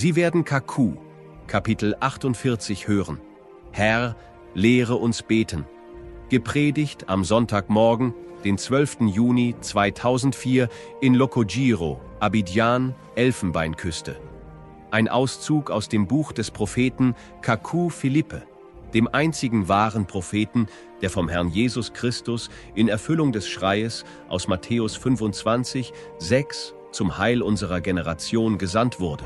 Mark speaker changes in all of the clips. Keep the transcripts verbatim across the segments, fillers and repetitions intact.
Speaker 1: Sie werden Kaku, Kapitel achtundvierzig hören. Herr, lehre uns beten. Gepredigt am Sonntagmorgen, den zwölften Juni zweitausendvier in Lokojiro, Abidjan, Elfenbeinküste. Ein Auszug aus dem Buch des Propheten Kaku Philippe, dem einzigen wahren Propheten, der vom Herrn Jesus Christus in Erfüllung des Schreies aus Matthäus fünfundzwanzig, sechs zum Heil unserer Generation gesandt wurde.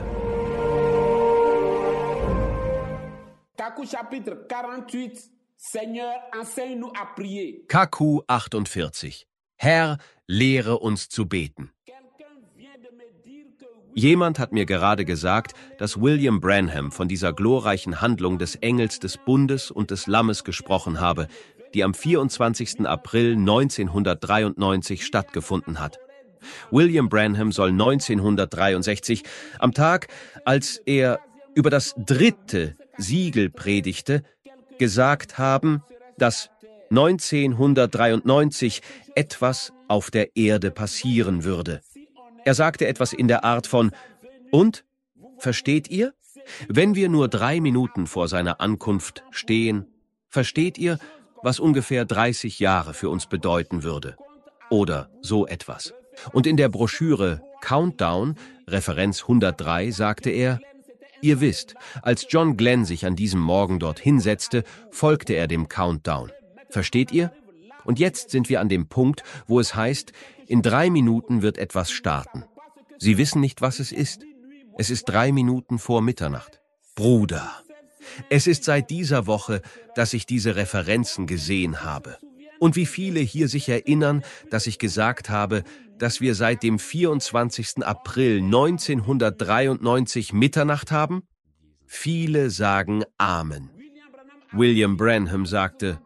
Speaker 2: Kaku chapitre quarante-huit, Seigneur, enseigne-nous à prier.
Speaker 1: Kaku achtundvierzig. Herr, lehre uns zu beten. Jemand hat mir gerade gesagt, dass William Branham von dieser glorreichen Handlung des Engels des Bundes und des Lammes gesprochen habe, die am vierundzwanzigsten April neunzehnhundertdreiundneunzig stattgefunden hat. William Branham soll neunzehnhundertdreiundsechzig, am Tag, als er über das dritte Siegel predigte, gesagt haben, dass neunzehnhundertdreiundneunzig etwas auf der Erde passieren würde. Er sagte etwas in der Art von: Und? Versteht ihr? Wenn wir nur drei Minuten vor seiner Ankunft stehen, versteht ihr, was ungefähr dreißig Jahre für uns bedeuten würde? Oder so etwas. Und in der Broschüre Countdown, Referenz hundertdrei, sagte er: Ihr wisst, als John Glenn sich an diesem Morgen dort hinsetzte, folgte er dem Countdown. Versteht ihr? Und jetzt sind wir an dem Punkt, wo es heißt, in drei Minuten wird etwas starten. Sie wissen nicht, was es ist. Es ist drei Minuten vor Mitternacht. Bruder, es ist seit dieser Woche, dass ich diese Referenzen gesehen habe. Und wie viele hier sich erinnern, dass ich gesagt habe, dass wir seit dem vierundzwanzigsten April neunzehnhundertdreiundneunzig Mitternacht haben? Viele sagen Amen. William Branham sagte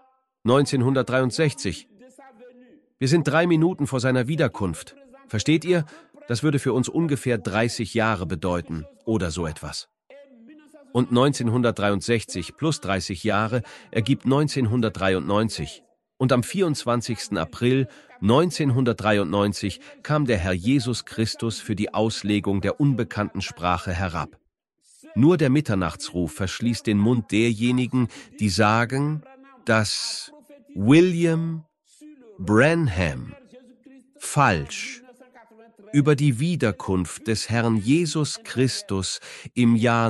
Speaker 1: neunzehnhundertdreiundsechzig. Wir sind drei Minuten vor seiner Wiederkunft. Versteht ihr? Das würde für uns ungefähr dreißig Jahre bedeuten oder so etwas. Und neunzehnhundertdreiundsechzig plus dreißig Jahre ergibt neunzehnhundertdreiundneunzig. Und am vierundzwanzigsten April neunzehnhundertdreiundneunzig kam der Herr Jesus Christus für die Auslegung der unbekannten Sprache herab. Nur der Mitternachtsruf verschließt den Mund derjenigen, die sagen, dass William Branham falsch über die Wiederkunft des Herrn Jesus Christus im Jahr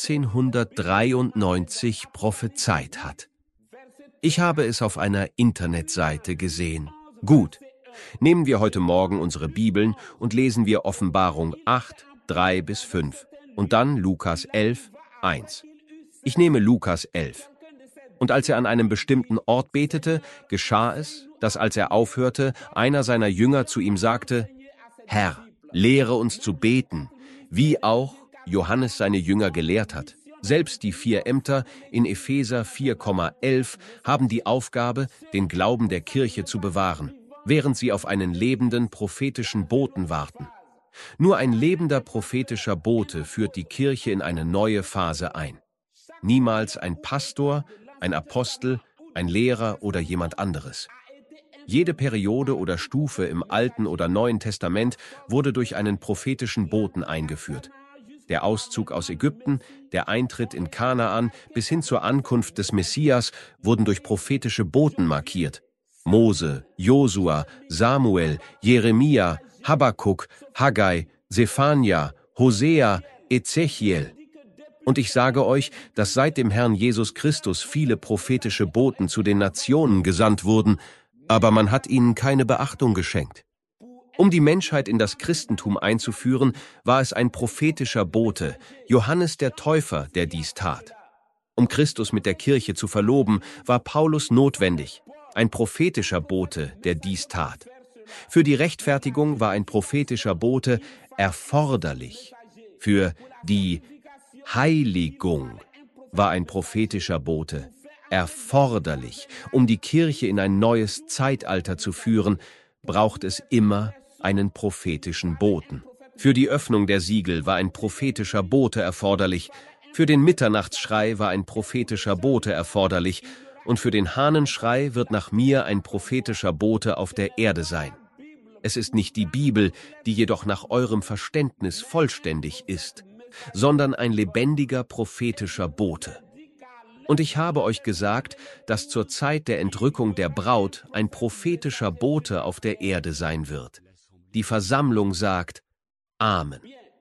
Speaker 1: neunzehnhundertdreiundneunzig prophezeit hat. Ich habe es auf einer Internetseite gesehen. Gut, nehmen wir heute Morgen unsere Bibeln und lesen wir Offenbarung acht, drei bis fünf und dann Lukas elf, eins. Ich nehme Lukas elf. Und als er an einem bestimmten Ort betete, geschah es, dass als er aufhörte, einer seiner Jünger zu ihm sagte: Herr, lehre uns zu beten, wie auch Johannes seine Jünger gelehrt hat. Selbst die vier Ämter in Epheser vier, elf haben die Aufgabe, den Glauben der Kirche zu bewahren, während sie auf einen lebenden prophetischen Boten warten. Nur ein lebender prophetischer Bote führt die Kirche in eine neue Phase ein. Niemals ein Pastor, ein Apostel, ein Lehrer oder jemand anderes. Jede Periode oder Stufe im Alten oder Neuen Testament wurde durch einen prophetischen Boten eingeführt. Der Auszug aus Ägypten, der Eintritt in Kanaan bis hin zur Ankunft des Messias wurden durch prophetische Boten markiert. Mose, Josua, Samuel, Jeremia, Habakkuk, Haggai, Sephania, Hosea, Ezechiel. Und ich sage euch, dass seit dem Herrn Jesus Christus viele prophetische Boten zu den Nationen gesandt wurden, aber man hat ihnen keine Beachtung geschenkt. Um die Menschheit in das Christentum einzuführen, war es ein prophetischer Bote, Johannes der Täufer, der dies tat. Um Christus mit der Kirche zu verloben, war Paulus notwendig, ein prophetischer Bote, der dies tat. Für die Rechtfertigung war ein prophetischer Bote erforderlich. Für die Heiligung war ein prophetischer Bote erforderlich. Um die Kirche in ein neues Zeitalter zu führen, braucht es immer einen prophetischen Boten. Für die Öffnung der Siegel war ein prophetischer Bote erforderlich. Für den Mitternachtsschrei war ein prophetischer Bote erforderlich. Und für den Hahnenschrei wird nach mir ein prophetischer Bote auf der Erde sein. Es ist nicht die Bibel, die jedoch nach eurem Verständnis vollständig ist, sondern ein lebendiger prophetischer Bote. Und ich habe euch gesagt, dass zur Zeit der Entrückung der Braut ein prophetischer Bote auf der Erde sein wird. Die Versammlung sagt Amen.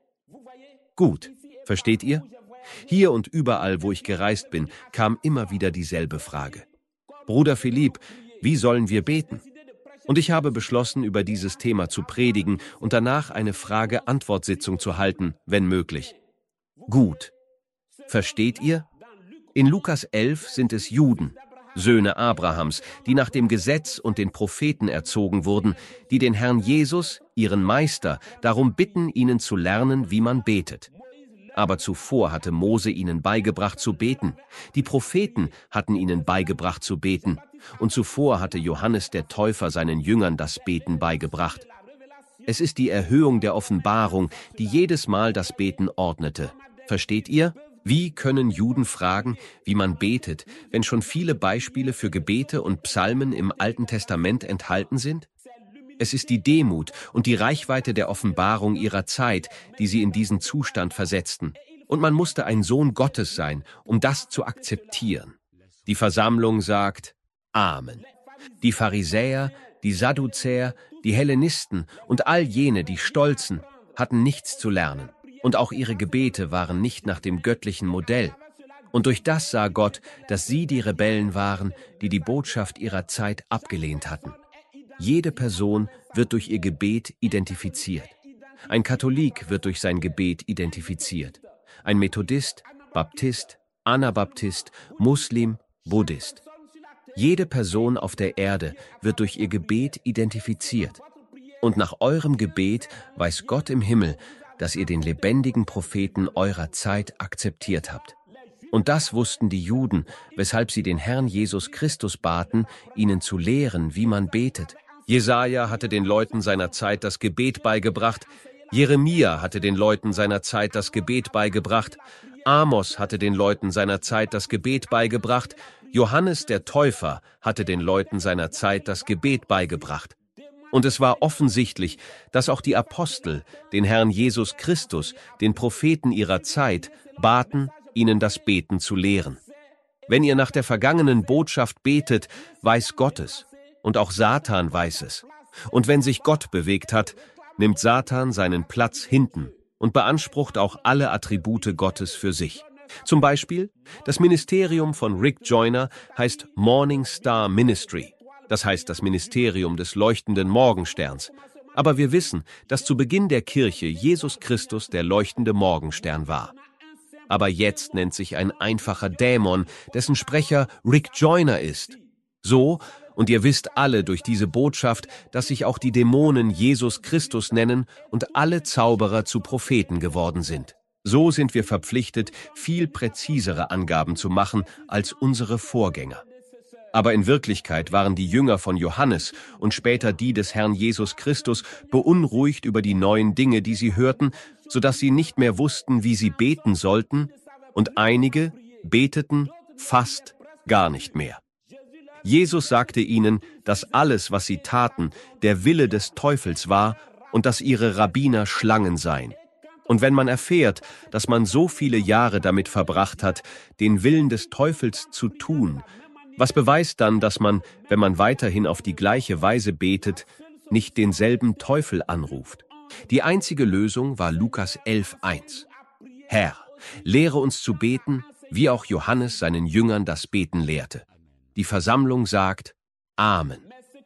Speaker 1: Gut, versteht ihr? Hier und überall, wo ich gereist bin, kam immer wieder dieselbe Frage. Bruder Philipp, wie sollen wir beten? Und ich habe beschlossen, über dieses Thema zu predigen und danach eine Frage-Antwort-Sitzung zu halten, wenn möglich. Gut. Versteht ihr? In Lukas elf sind es Juden, Söhne Abrahams, die nach dem Gesetz und den Propheten erzogen wurden, die den Herrn Jesus, ihren Meister, darum bitten, ihnen zu lernen, wie man betet. Aber zuvor hatte Mose ihnen beigebracht zu beten. Die Propheten hatten ihnen beigebracht zu beten. Und zuvor hatte Johannes der Täufer seinen Jüngern das Beten beigebracht. Es ist die Erhöhung der Offenbarung, die jedes Mal das Beten ordnete. Versteht ihr? Wie können Juden fragen, wie man betet, wenn schon viele Beispiele für Gebete und Psalmen im Alten Testament enthalten sind? Es ist die Demut und die Reichweite der Offenbarung ihrer Zeit, die sie in diesen Zustand versetzten. Und man musste ein Sohn Gottes sein, um das zu akzeptieren. Die Versammlung sagt Amen. Die Pharisäer, die Sadduzäer, die Hellenisten und all jene, die Stolzen, hatten nichts zu lernen. Und auch ihre Gebete waren nicht nach dem göttlichen Modell. Und durch das sah Gott, dass sie die Rebellen waren, die die Botschaft ihrer Zeit abgelehnt hatten. Jede Person wird durch ihr Gebet identifiziert. Ein Katholik wird durch sein Gebet identifiziert. Ein Methodist, Baptist, Anabaptist, Muslim, Buddhist. Jede Person auf der Erde wird durch ihr Gebet identifiziert. Und nach eurem Gebet weiß Gott im Himmel, dass ihr den lebendigen Propheten eurer Zeit akzeptiert habt. Und das wussten die Juden, weshalb sie den Herrn Jesus Christus baten, ihnen zu lehren, wie man betet. Jesaja hatte den Leuten seiner Zeit das Gebet beigebracht, Jeremia hatte den Leuten seiner Zeit das Gebet beigebracht, Amos hatte den Leuten seiner Zeit das Gebet beigebracht, Johannes der Täufer hatte den Leuten seiner Zeit das Gebet beigebracht. Und es war offensichtlich, dass auch die Apostel, den Herrn Jesus Christus, den Propheten ihrer Zeit, baten, ihnen das Beten zu lehren. Wenn ihr nach der vergangenen Botschaft betet, weiß Gott es. Und auch Satan weiß es. Und wenn sich Gott bewegt hat, nimmt Satan seinen Platz hinten und beansprucht auch alle Attribute Gottes für sich. Zum Beispiel, das Ministerium von Rick Joyner heißt Morning Star Ministry. Das heißt das Ministerium des leuchtenden Morgensterns. Aber wir wissen, dass zu Beginn der Kirche Jesus Christus der leuchtende Morgenstern war. Aber jetzt nennt sich ein einfacher Dämon, dessen Sprecher Rick Joyner ist. So, und ihr wisst alle durch diese Botschaft, dass sich auch die Dämonen Jesus Christus nennen und alle Zauberer zu Propheten geworden sind. So sind wir verpflichtet, viel präzisere Angaben zu machen als unsere Vorgänger. Aber in Wirklichkeit waren die Jünger von Johannes und später die des Herrn Jesus Christus beunruhigt über die neuen Dinge, die sie hörten, sodass sie nicht mehr wussten, wie sie beten sollten, und einige beteten fast gar nicht mehr. Jesus sagte ihnen, dass alles, was sie taten, der Wille des Teufels war und dass ihre Rabbiner Schlangen seien. Und wenn man erfährt, dass man so viele Jahre damit verbracht hat, den Willen des Teufels zu tun, was beweist dann, dass man, wenn man weiterhin auf die gleiche Weise betet, nicht denselben Teufel anruft? Die einzige Lösung war Lukas elf eins. Herr, lehre uns zu beten, wie auch Johannes seinen Jüngern das Beten lehrte. Die Versammlung sagt Amen.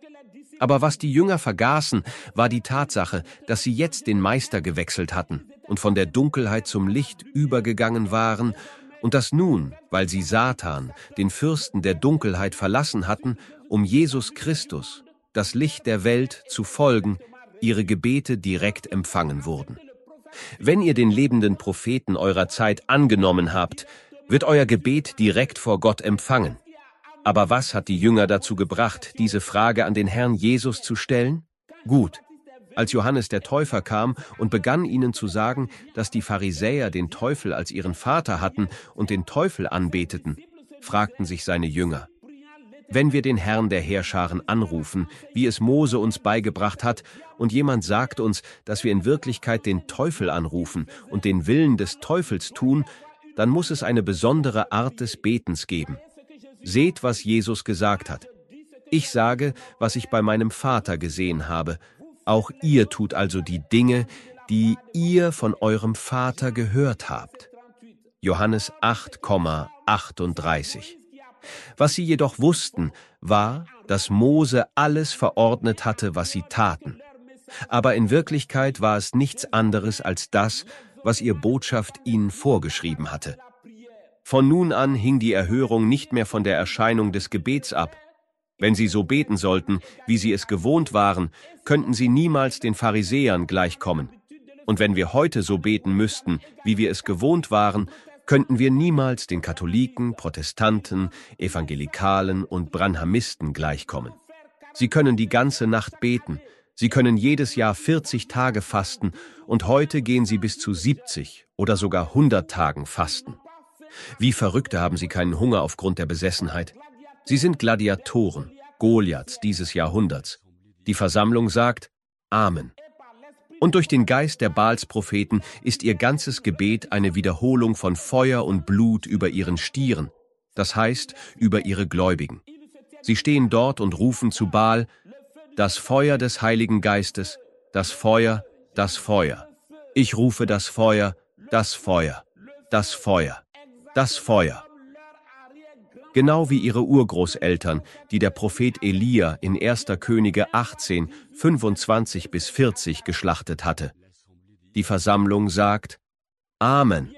Speaker 1: Aber was die Jünger vergaßen, war die Tatsache, dass sie jetzt den Meister gewechselt hatten und von der Dunkelheit zum Licht übergegangen waren und dass nun, weil sie Satan, den Fürsten der Dunkelheit, verlassen hatten, um Jesus Christus, das Licht der Welt, zu folgen, ihre Gebete direkt empfangen wurden. Wenn ihr den lebenden Propheten eurer Zeit angenommen habt, wird euer Gebet direkt vor Gott empfangen. Aber was hat die Jünger dazu gebracht, diese Frage an den Herrn Jesus zu stellen? Gut. Als Johannes der Täufer kam und begann ihnen zu sagen, dass die Pharisäer den Teufel als ihren Vater hatten und den Teufel anbeteten, fragten sich seine Jünger: Wenn wir den Herrn der Heerscharen anrufen, wie es Mose uns beigebracht hat, und jemand sagt uns, dass wir in Wirklichkeit den Teufel anrufen und den Willen des Teufels tun, dann muss es eine besondere Art des Betens geben. Seht, was Jesus gesagt hat. Ich sage, was ich bei meinem Vater gesehen habe. Auch ihr tut also die Dinge, die ihr von eurem Vater gehört habt. Johannes acht, achtunddreißig. Was sie jedoch wussten, war, dass Mose alles verordnet hatte, was sie taten. Aber in Wirklichkeit war es nichts anderes als das, was ihr Botschaft ihnen vorgeschrieben hatte. Von nun an hing die Erhörung nicht mehr von der Erscheinung des Gebets ab. Wenn sie so beten sollten, wie sie es gewohnt waren, könnten sie niemals den Pharisäern gleichkommen. Und wenn wir heute so beten müssten, wie wir es gewohnt waren, könnten wir niemals den Katholiken, Protestanten, Evangelikalen und Branhamisten gleichkommen. Sie können die ganze Nacht beten, sie können jedes Jahr vierzig Tage fasten und heute gehen sie bis zu siebzig oder sogar hundert Tagen fasten. Wie Verrückte haben sie keinen Hunger aufgrund der Besessenheit. Sie sind Gladiatoren, Goliaths dieses Jahrhunderts. Die Versammlung sagt Amen. Und durch den Geist der Baalspropheten ist ihr ganzes Gebet eine Wiederholung von Feuer und Blut über ihren Stieren, das heißt über ihre Gläubigen. Sie stehen dort und rufen zu Baal, das Feuer des Heiligen Geistes, das Feuer, das Feuer. Ich rufe das Feuer, das Feuer, das Feuer, das Feuer. Genau wie ihre Urgroßeltern, die der Prophet Elia in erster Könige achtzehn, fünfundzwanzig bis vierzig geschlachtet hatte. Die Versammlung sagt Amen.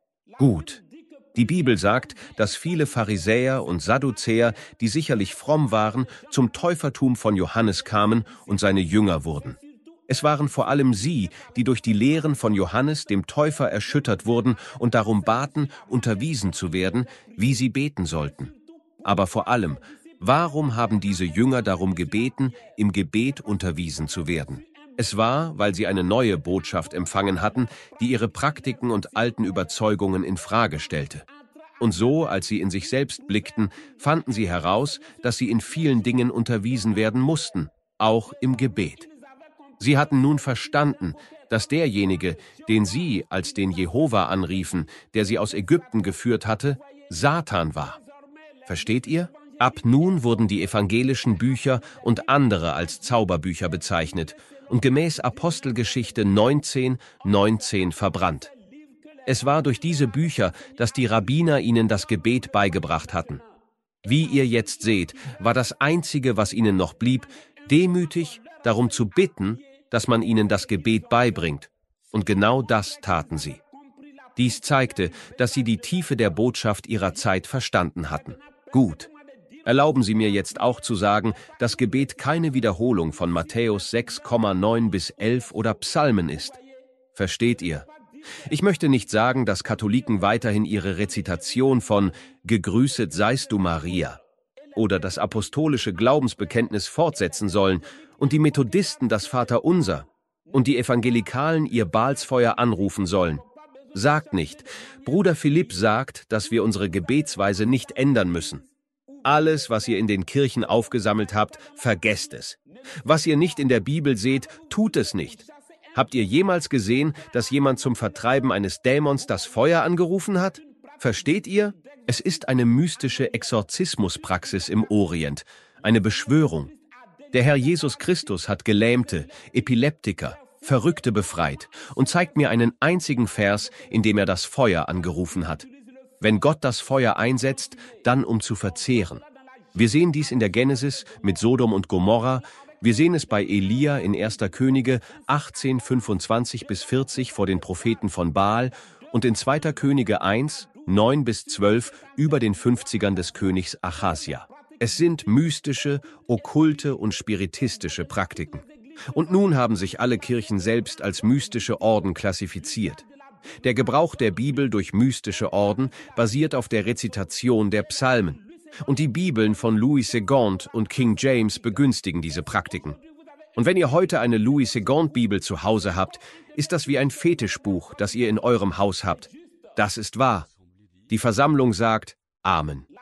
Speaker 1: Gut. Die Bibel sagt, dass viele Pharisäer und Sadduzäer, die sicherlich fromm waren, zum Täufertum von Johannes kamen und seine Jünger wurden. Es waren vor allem sie, die durch die Lehren von Johannes, dem Täufer, erschüttert wurden und darum baten, unterwiesen zu werden, wie sie beten sollten. Aber vor allem, warum haben diese Jünger darum gebeten, im Gebet unterwiesen zu werden? Es war, weil sie eine neue Botschaft empfangen hatten, die ihre Praktiken und alten Überzeugungen in Frage stellte. Und so, als sie in sich selbst blickten, fanden sie heraus, dass sie in vielen Dingen unterwiesen werden mussten, auch im Gebet. Sie hatten nun verstanden, dass derjenige, den sie als den Jehova anriefen, der sie aus Ägypten geführt hatte, Satan war. Versteht ihr? Ab nun wurden die evangelischen Bücher und andere als Zauberbücher bezeichnet und gemäß Apostelgeschichte neunzehn, neunzehn verbrannt. Es war durch diese Bücher, dass die Rabbiner ihnen das Gebet beigebracht hatten. Wie ihr jetzt seht, war das Einzige, was ihnen noch blieb, demütig darum zu bitten, dass man ihnen das Gebet beibringt. Und genau das taten sie. Dies zeigte, dass sie die Tiefe der Botschaft ihrer Zeit verstanden hatten. Gut. Erlauben Sie mir jetzt auch zu sagen, dass Gebet keine Wiederholung von Matthäus sechs, neun bis elf oder Psalmen ist. Versteht ihr? Ich möchte nicht sagen, dass Katholiken weiterhin ihre Rezitation von »Gegrüßet seist du, Maria« oder das apostolische Glaubensbekenntnis fortsetzen sollen und die Methodisten das Vaterunser und die Evangelikalen ihr Baalsfeuer anrufen sollen. Sagt nicht. Bruder Philipp sagt, dass wir unsere Gebetsweise nicht ändern müssen. Alles, was ihr in den Kirchen aufgesammelt habt, vergesst es. Was ihr nicht in der Bibel seht, tut es nicht. Habt ihr jemals gesehen, dass jemand zum Vertreiben eines Dämons das Feuer angerufen hat? Versteht ihr? Es ist eine mystische Exorzismuspraxis im Orient, eine Beschwörung. Der Herr Jesus Christus hat Gelähmte, Epileptiker, Verrückte befreit und zeigt mir einen einzigen Vers, in dem er das Feuer angerufen hat. Wenn Gott das Feuer einsetzt, dann um zu verzehren. Wir sehen dies in der Genesis mit Sodom und Gomorra, wir sehen es bei Elia in erster Könige achtzehn, fünfundzwanzig bis vierzig vor den Propheten von Baal und in zweiter Könige eins, neun bis zwölf über den fünfzigern des Königs Achasia. Es sind mystische, okkulte und spiritistische Praktiken. Und nun haben sich alle Kirchen selbst als mystische Orden klassifiziert. Der Gebrauch der Bibel durch mystische Orden basiert auf der Rezitation der Psalmen. Und die Bibeln von Louis Segond und King James begünstigen diese Praktiken. Und wenn ihr heute eine Louis Segond-Bibel zu Hause habt, ist das wie ein Fetischbuch, das ihr in eurem Haus habt. Das ist wahr. Die Versammlung sagt Amen.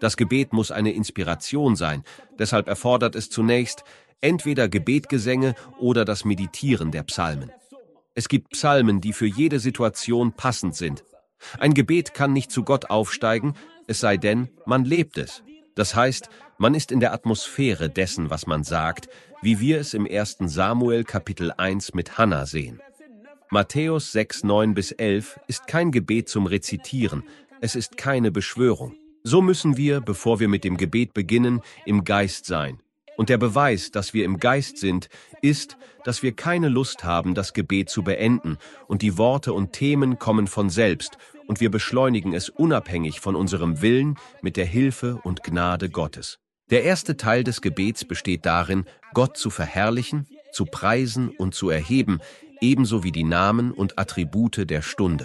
Speaker 1: Das Gebet muss eine Inspiration sein, deshalb erfordert es zunächst entweder Gebetgesänge oder das Meditieren der Psalmen. Es gibt Psalmen, die für jede Situation passend sind. Ein Gebet kann nicht zu Gott aufsteigen, es sei denn, man lebt es. Das heißt, man ist in der Atmosphäre dessen, was man sagt, wie wir es im ersten Samuel Kapitel eins mit Hannah sehen. Matthäus sechs, neun bis elf ist kein Gebet zum Rezitieren, es ist keine Beschwörung. So müssen wir, bevor wir mit dem Gebet beginnen, im Geist sein. Und der Beweis, dass wir im Geist sind, ist, dass wir keine Lust haben, das Gebet zu beenden, und die Worte und Themen kommen von selbst, und wir beschleunigen es unabhängig von unserem Willen mit der Hilfe und Gnade Gottes. Der erste Teil des Gebets besteht darin, Gott zu verherrlichen, zu preisen und zu erheben, ebenso wie die Namen und Attribute der Stunde.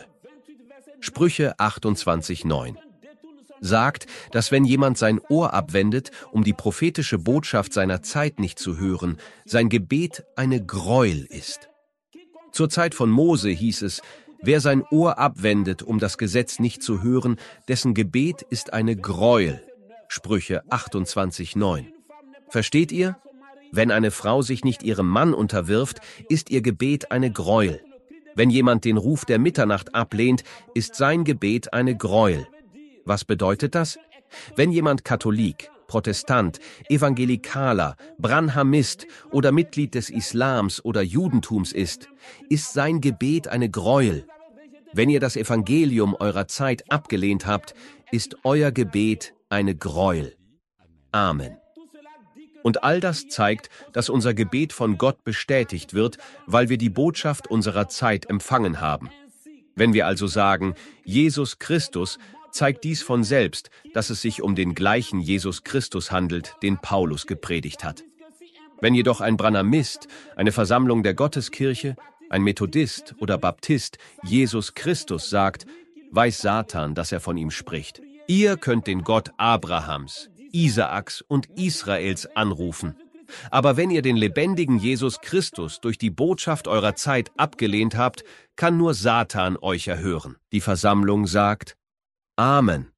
Speaker 1: Sprüche achtundzwanzig, neun sagt, dass wenn jemand sein Ohr abwendet, um die prophetische Botschaft seiner Zeit nicht zu hören, sein Gebet eine Greuel ist. Zur Zeit von Mose hieß es, wer sein Ohr abwendet, um das Gesetz nicht zu hören, dessen Gebet ist eine Greuel. Sprüche achtundzwanzig, neun. Versteht ihr? Wenn eine Frau sich nicht ihrem Mann unterwirft, ist ihr Gebet eine Greuel. Wenn jemand den Ruf der Mitternacht ablehnt, ist sein Gebet eine Greuel. Was bedeutet das? Wenn jemand Katholik, Protestant, Evangelikaler, Branhamist oder Mitglied des Islams oder Judentums ist, ist sein Gebet eine Greuel. Wenn ihr das Evangelium eurer Zeit abgelehnt habt, ist euer Gebet eine Greuel. Amen. Und all das zeigt, dass unser Gebet von Gott bestätigt wird, weil wir die Botschaft unserer Zeit empfangen haben. Wenn wir also sagen, Jesus Christus, zeigt dies von selbst, dass es sich um den gleichen Jesus Christus handelt, den Paulus gepredigt hat. Wenn jedoch ein Branhamist, eine Versammlung der Gotteskirche, ein Methodist oder Baptist Jesus Christus sagt, weiß Satan, dass er von ihm spricht. Ihr könnt den Gott Abrahams, Isaaks und Israels anrufen. Aber wenn ihr den lebendigen Jesus Christus durch die Botschaft eurer Zeit abgelehnt habt, kann nur Satan euch erhören. Die Versammlung sagt, Amen.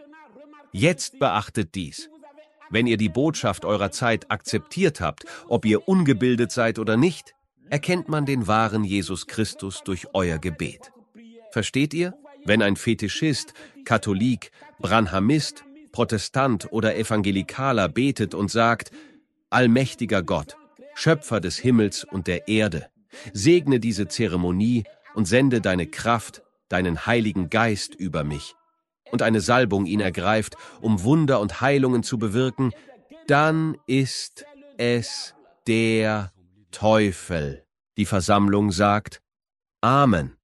Speaker 1: Jetzt beachtet dies. Wenn ihr die Botschaft eurer Zeit akzeptiert habt, ob ihr ungebildet seid oder nicht, erkennt man den wahren Jesus Christus durch euer Gebet. Versteht ihr? Wenn ein Fetischist, Katholik, Branhamist, Protestant oder Evangelikaler betet und sagt, allmächtiger Gott, Schöpfer des Himmels und der Erde, segne diese Zeremonie und sende deine Kraft, deinen Heiligen Geist über mich, und eine Salbung ihn ergreift, um Wunder und Heilungen zu bewirken, dann ist es der Teufel. Die Versammlung sagt, Amen.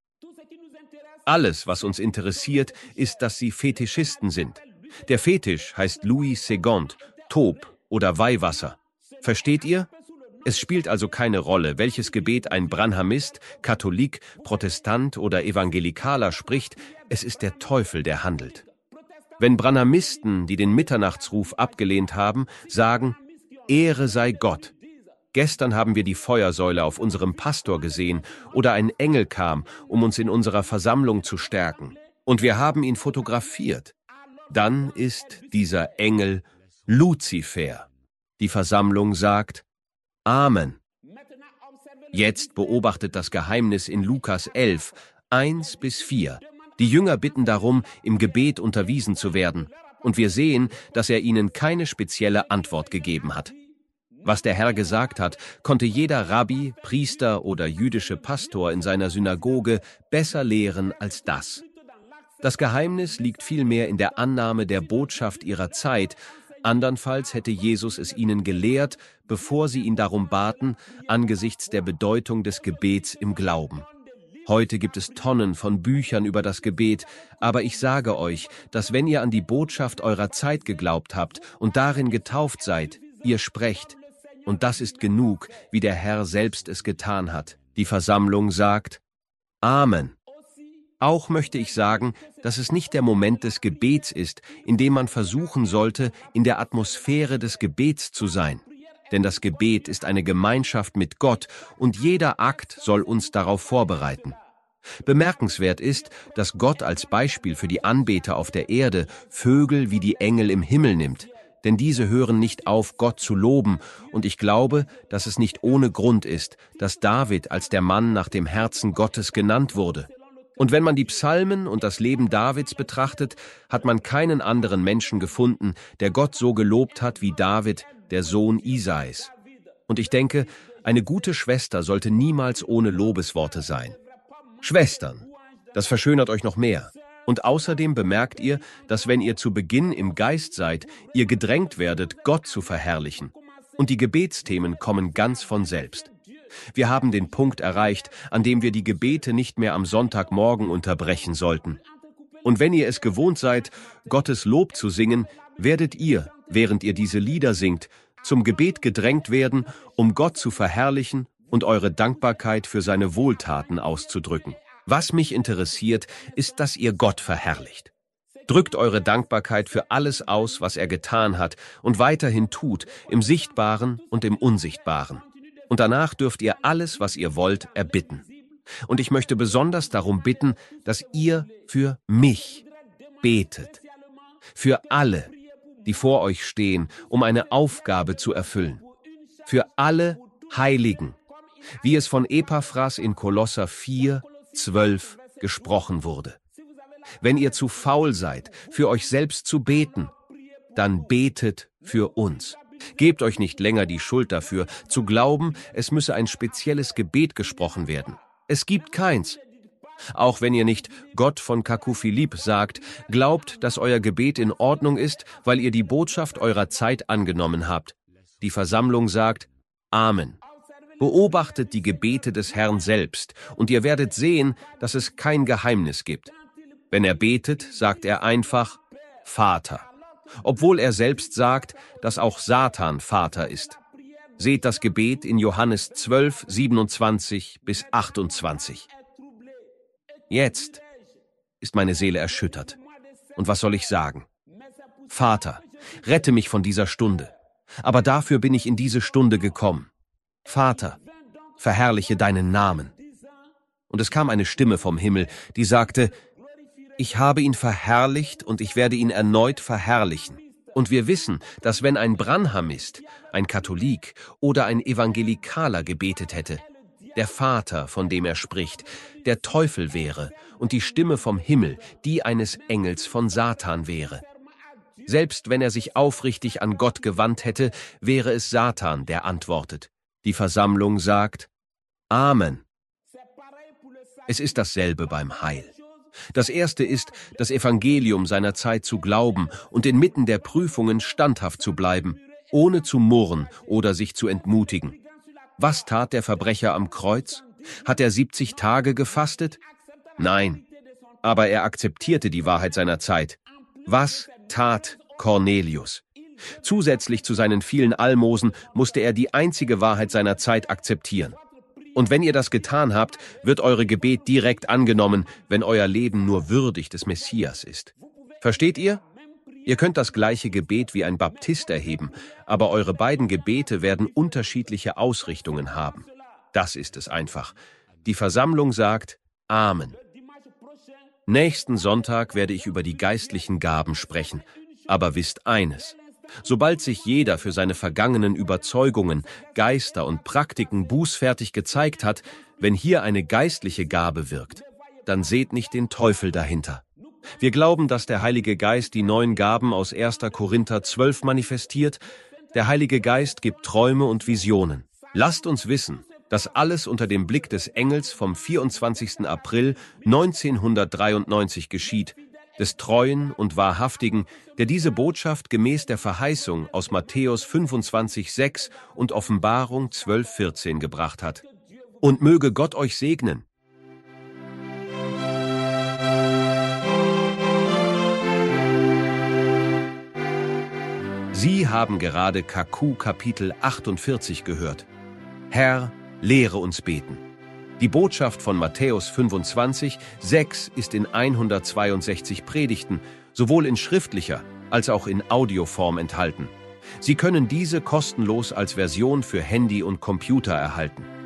Speaker 1: Alles, was uns interessiert, ist, dass sie Fetischisten sind. Der Fetisch heißt Louis Segond, Tob oder Weihwasser. Versteht ihr? Es spielt also keine Rolle, welches Gebet ein Branhamist, Katholik, Protestant oder Evangelikaler spricht, es ist der Teufel, der handelt. Wenn Branhamisten, die den Mitternachtsruf abgelehnt haben, sagen, Ehre sei Gott. Gestern haben wir die Feuersäule auf unserem Pastor gesehen oder ein Engel kam, um uns in unserer Versammlung zu stärken. Und wir haben ihn fotografiert. Dann ist dieser Engel Luzifer. Die Versammlung sagt, Amen. Jetzt beobachtet das Geheimnis in Lukas elf, eins bis vier. Die Jünger bitten darum, im Gebet unterwiesen zu werden, und wir sehen, dass er ihnen keine spezielle Antwort gegeben hat. Was der Herr gesagt hat, konnte jeder Rabbi, Priester oder jüdische Pastor in seiner Synagoge besser lehren als das. Das Geheimnis liegt vielmehr in der Annahme der Botschaft ihrer Zeit, andernfalls hätte Jesus es ihnen gelehrt, bevor sie ihn darum baten, angesichts der Bedeutung des Gebets im Glauben. Heute gibt es Tonnen von Büchern über das Gebet, aber ich sage euch, dass wenn ihr an die Botschaft eurer Zeit geglaubt habt und darin getauft seid, ihr sprecht. Und das ist genug, wie der Herr selbst es getan hat. Die Versammlung sagt, Amen. Auch möchte ich sagen, dass es nicht der Moment des Gebets ist, in dem man versuchen sollte, in der Atmosphäre des Gebets zu sein. Denn das Gebet ist eine Gemeinschaft mit Gott und jeder Akt soll uns darauf vorbereiten. Bemerkenswert ist, dass Gott als Beispiel für die Anbeter auf der Erde Vögel wie die Engel im Himmel nimmt, denn diese hören nicht auf, Gott zu loben, und ich glaube, dass es nicht ohne Grund ist, dass David als der Mann nach dem Herzen Gottes genannt wurde. Und wenn man die Psalmen und das Leben Davids betrachtet, hat man keinen anderen Menschen gefunden, der Gott so gelobt hat wie David, der Sohn Isais. Und ich denke, eine gute Schwester sollte niemals ohne Lobesworte sein. Schwestern, das verschönert euch noch mehr. Und außerdem bemerkt ihr, dass wenn ihr zu Beginn im Geist seid, ihr gedrängt werdet, Gott zu verherrlichen. Und die Gebetsthemen kommen ganz von selbst. Wir haben den Punkt erreicht, an dem wir die Gebete nicht mehr am Sonntagmorgen unterbrechen sollten. Und wenn ihr es gewohnt seid, Gottes Lob zu singen, werdet ihr, während ihr diese Lieder singt, zum Gebet gedrängt werden, um Gott zu verherrlichen und eure Dankbarkeit für seine Wohltaten auszudrücken. Was mich interessiert, ist, dass ihr Gott verherrlicht. Drückt eure Dankbarkeit für alles aus, was er getan hat und weiterhin tut, im Sichtbaren und im Unsichtbaren. Und danach dürft ihr alles, was ihr wollt, erbitten. Und ich möchte besonders darum bitten, dass ihr für mich betet. Für alle, die vor euch stehen, um eine Aufgabe zu erfüllen. Für alle Heiligen, wie es von Epaphras in Kolosser vier, zwölf gesprochen wurde. Wenn ihr zu faul seid, für euch selbst zu beten, dann betet für uns. Gebt euch nicht länger die Schuld dafür, zu glauben, es müsse ein spezielles Gebet gesprochen werden. Es gibt keins. Auch wenn ihr nicht Gott von Kakuphilip sagt, glaubt, dass euer Gebet in Ordnung ist, weil ihr die Botschaft eurer Zeit angenommen habt. Die Versammlung sagt Amen. Beobachtet die Gebete des Herrn selbst, und ihr werdet sehen, dass es kein Geheimnis gibt. Wenn er betet, sagt er einfach Vater, obwohl er selbst sagt, dass auch Satan Vater ist. Seht das Gebet in Johannes zwölf, siebenundzwanzig bis achtundzwanzig. Jetzt ist meine Seele erschüttert. Und was soll ich sagen? Vater, rette mich von dieser Stunde. Aber dafür bin ich in diese Stunde gekommen. Vater, verherrliche deinen Namen. Und es kam eine Stimme vom Himmel, die sagte, ich habe ihn verherrlicht und ich werde ihn erneut verherrlichen. Und wir wissen, dass wenn ein Branhamist, ein Katholik oder ein Evangelikaler gebetet hätte, der Vater, von dem er spricht, der Teufel wäre und die Stimme vom Himmel, die eines Engels von Satan wäre. Selbst wenn er sich aufrichtig an Gott gewandt hätte, wäre es Satan, der antwortet. Die Versammlung sagt Amen. Es ist dasselbe beim Heil. Das erste ist, das Evangelium seiner Zeit zu glauben und inmitten der Prüfungen standhaft zu bleiben, ohne zu murren oder sich zu entmutigen. Was tat der Verbrecher am Kreuz? Hat er siebzig Tage gefastet? Nein, aber er akzeptierte die Wahrheit seiner Zeit. Was tat Cornelius? Zusätzlich zu seinen vielen Almosen musste er die einzige Wahrheit seiner Zeit akzeptieren. Und wenn ihr das getan habt, wird eure Gebet direkt angenommen, wenn euer Leben nur würdig des Messias ist. Versteht ihr? Ihr könnt das gleiche Gebet wie ein Baptist erheben, aber eure beiden Gebete werden unterschiedliche Ausrichtungen haben. Das ist es einfach. Die Versammlung sagt Amen. Nächsten Sonntag werde ich über die geistlichen Gaben sprechen. Aber wisst eines: Sobald sich jeder für seine vergangenen Überzeugungen, Geister und Praktiken bußfertig gezeigt hat, wenn hier eine geistliche Gabe wirkt, dann seht nicht den Teufel dahinter. Wir glauben, dass der Heilige Geist die neun Gaben aus erster Korinther zwölf manifestiert. Der Heilige Geist gibt Träume und Visionen. Lasst uns wissen, dass alles unter dem Blick des Engels vom vierundzwanzigsten April neunzehnhundertdreiundneunzig geschieht, des Treuen und Wahrhaftigen, der diese Botschaft gemäß der Verheißung aus Matthäus fünfundzwanzig, sechs und Offenbarung zwölf, vierzehn gebracht hat. Und möge Gott euch segnen. Sie haben gerade Kaku Kapitel achtundvierzig gehört. Herr, lehre uns beten. Die Botschaft von Matthäus fünfundzwanzig, sechs ist in hundertzweiundsechzig Predigten, sowohl in schriftlicher als auch in Audioform enthalten. Sie können diese kostenlos als Version für Handy und Computer erhalten.